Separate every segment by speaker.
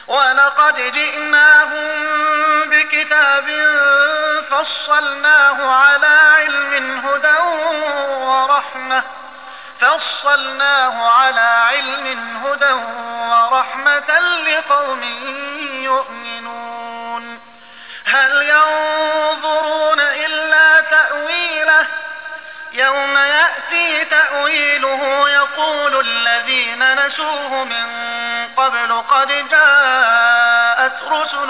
Speaker 1: ولقد جئناهم بكتاب فصلناه على علم هدى ورحمة لقوم يؤمنون. هل ينظرون إلا تأويله يوم يأتي تأويله يقول الذين نسوه من قبل قد جاءت رسل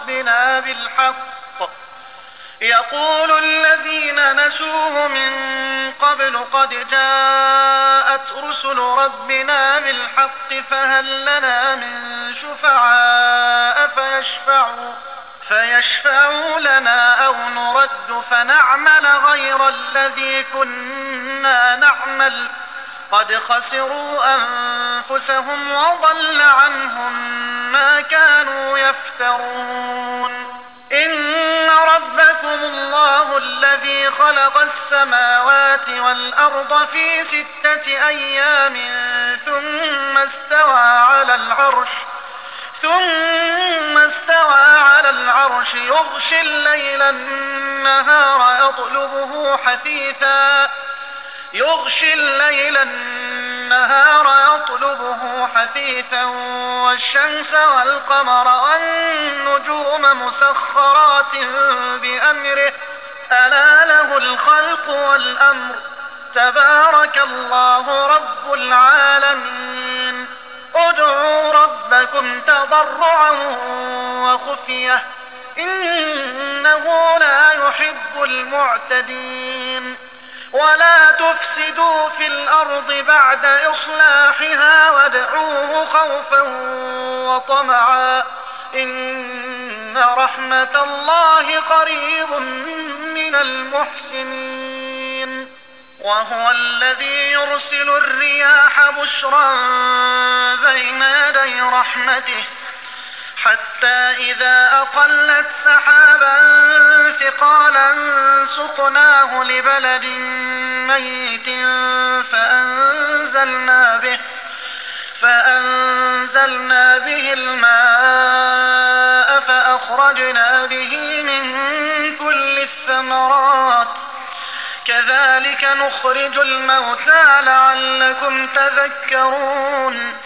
Speaker 1: ربنا بالحق فهل لنا من شفعاء فيشفعوا لنا أو نرد فنعمل غير الذي كنا نعمل قد خسروا أنفسهم وضل عنهم ما كانوا يفترون. إن ربكم الله الذي خلق السماوات والأرض في 6 أيام ثم استوى على العرش يغشي الليل النهار يطلبه حثيثا والشمس والقمر والنجوم مسخرات بأمره ألا له الخلق والأمر تبارك الله رب العالمين. ادعوا ربكم تضرعا وخفية إنه لا يحب المعتدين. ولا تفسدوا في الأرض بعد إصلاحها وادعوه خوفا وطمعا إن رحمة الله قريب من المحسنين. وهو الذي يرسل الرياح بشرا بين يدي رحمته حتى إذا أقلت سحابا ثقالا سقناه لبلد ميت فأنزلنا به الماء فأخرجنا به من كل الثمرات كذلك نخرج الموتى لعلكم تذكرون.